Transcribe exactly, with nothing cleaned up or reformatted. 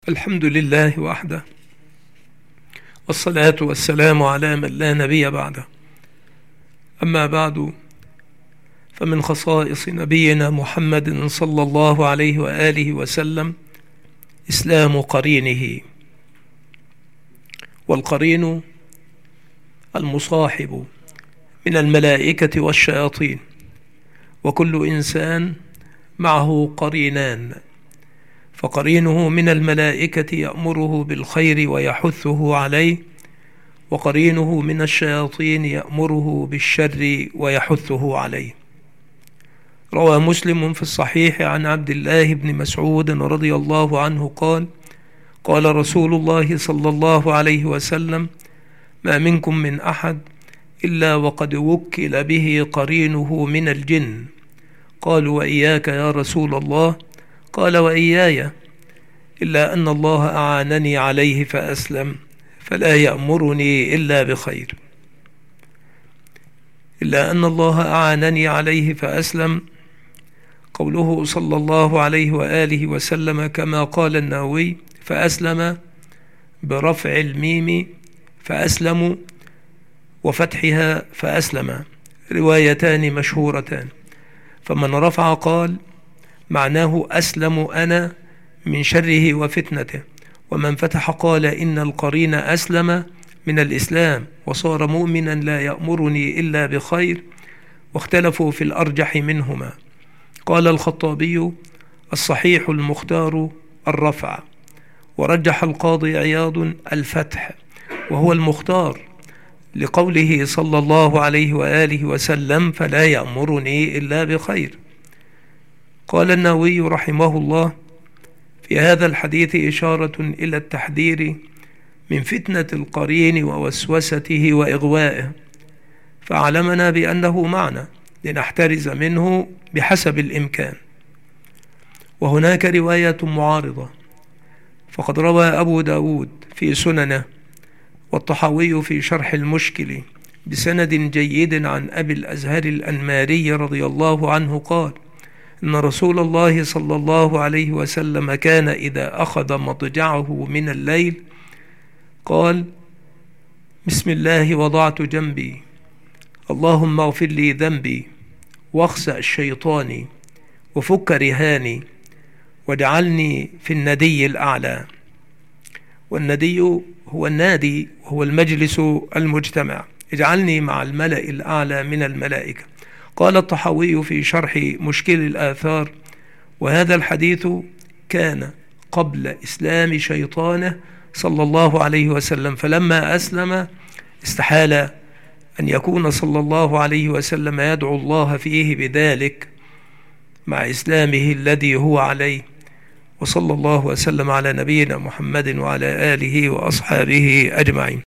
الحمد لله وحده، والصلاة والسلام على من لا نبي بعده. أما بعد، فمن خصائص نبينا محمد صلى الله عليه وآله وسلم إسلام قرينه. والقرين المصاحب من الملائكة والشياطين، وكل إنسان معه قرينان، فقرينه من الملائكة يأمره بالخير ويحثه عليه، وقرينه من الشياطين يأمره بالشر ويحثه عليه. روى مسلم في الصحيح عن عبد الله بن مسعود رضي الله عنه قال: قال رسول الله صلى الله عليه وسلم: ما منكم من أحد إلا وقد وكل به قرينه من الجن. قالوا: وإياك يا رسول الله؟ قال: وإياي، إلا أن الله أعانني عليه فأسلم، فلا يأمرني إلا بخير. إلا أن الله أعانني عليه فأسلم، قوله صلى الله عليه وآله وسلم كما قال النووي: فأسلم برفع الميم فأسلم، وفتحها فأسلم، روايتان مشهورتان. فمن رفع قال معناه أسلم أنا من شره وفتنته، ومن فتح قال إن القرين أسلم من الإسلام وصار مؤمنا لا يأمرني إلا بخير، واختلفوا في الأرجح منهما. قال الخطابي: الصحيح المختار الرفع، ورجح القاضي عياض الفتح، وهو المختار لقوله صلى الله عليه وآله وسلم: فلا يأمرني إلا بخير. قال النووي رحمه الله: في هذا الحديث إشارة إلى التحذير من فتنة القرين ووسوسته وإغوائه، فعلمنا بأنه معنى لنحترز منه بحسب الإمكان. وهناك رواية معارضة، فقد روى أبو داود في سننه والطحاوي في شرح المشكل بسند جيد عن أبي الأزهر الأنماري رضي الله عنه قال: إن رسول الله صلى الله عليه وسلم كان إذا أخذ مضجعه من الليل قال: بسم الله وضعت جنبي، اللهم اغفر لي ذنبي، واخسأ شيطاني، وفك رهاني، واجعلني في الندي الأعلى. والندي هو النادي، وهو المجلس المجتمع. اجعلني مع الملأ الأعلى من الملائكة. قال الطحاوي في شرح مشكل الآثار: وهذا الحديث كان قبل إسلام شيطانه صلى الله عليه وسلم، فلما أسلم استحال أن يكون صلى الله عليه وسلم يدعو الله فيه بذلك مع إسلامه الذي هو عليه. وصلى الله وسلم على نبينا محمد وعلى آله وأصحابه أجمعين.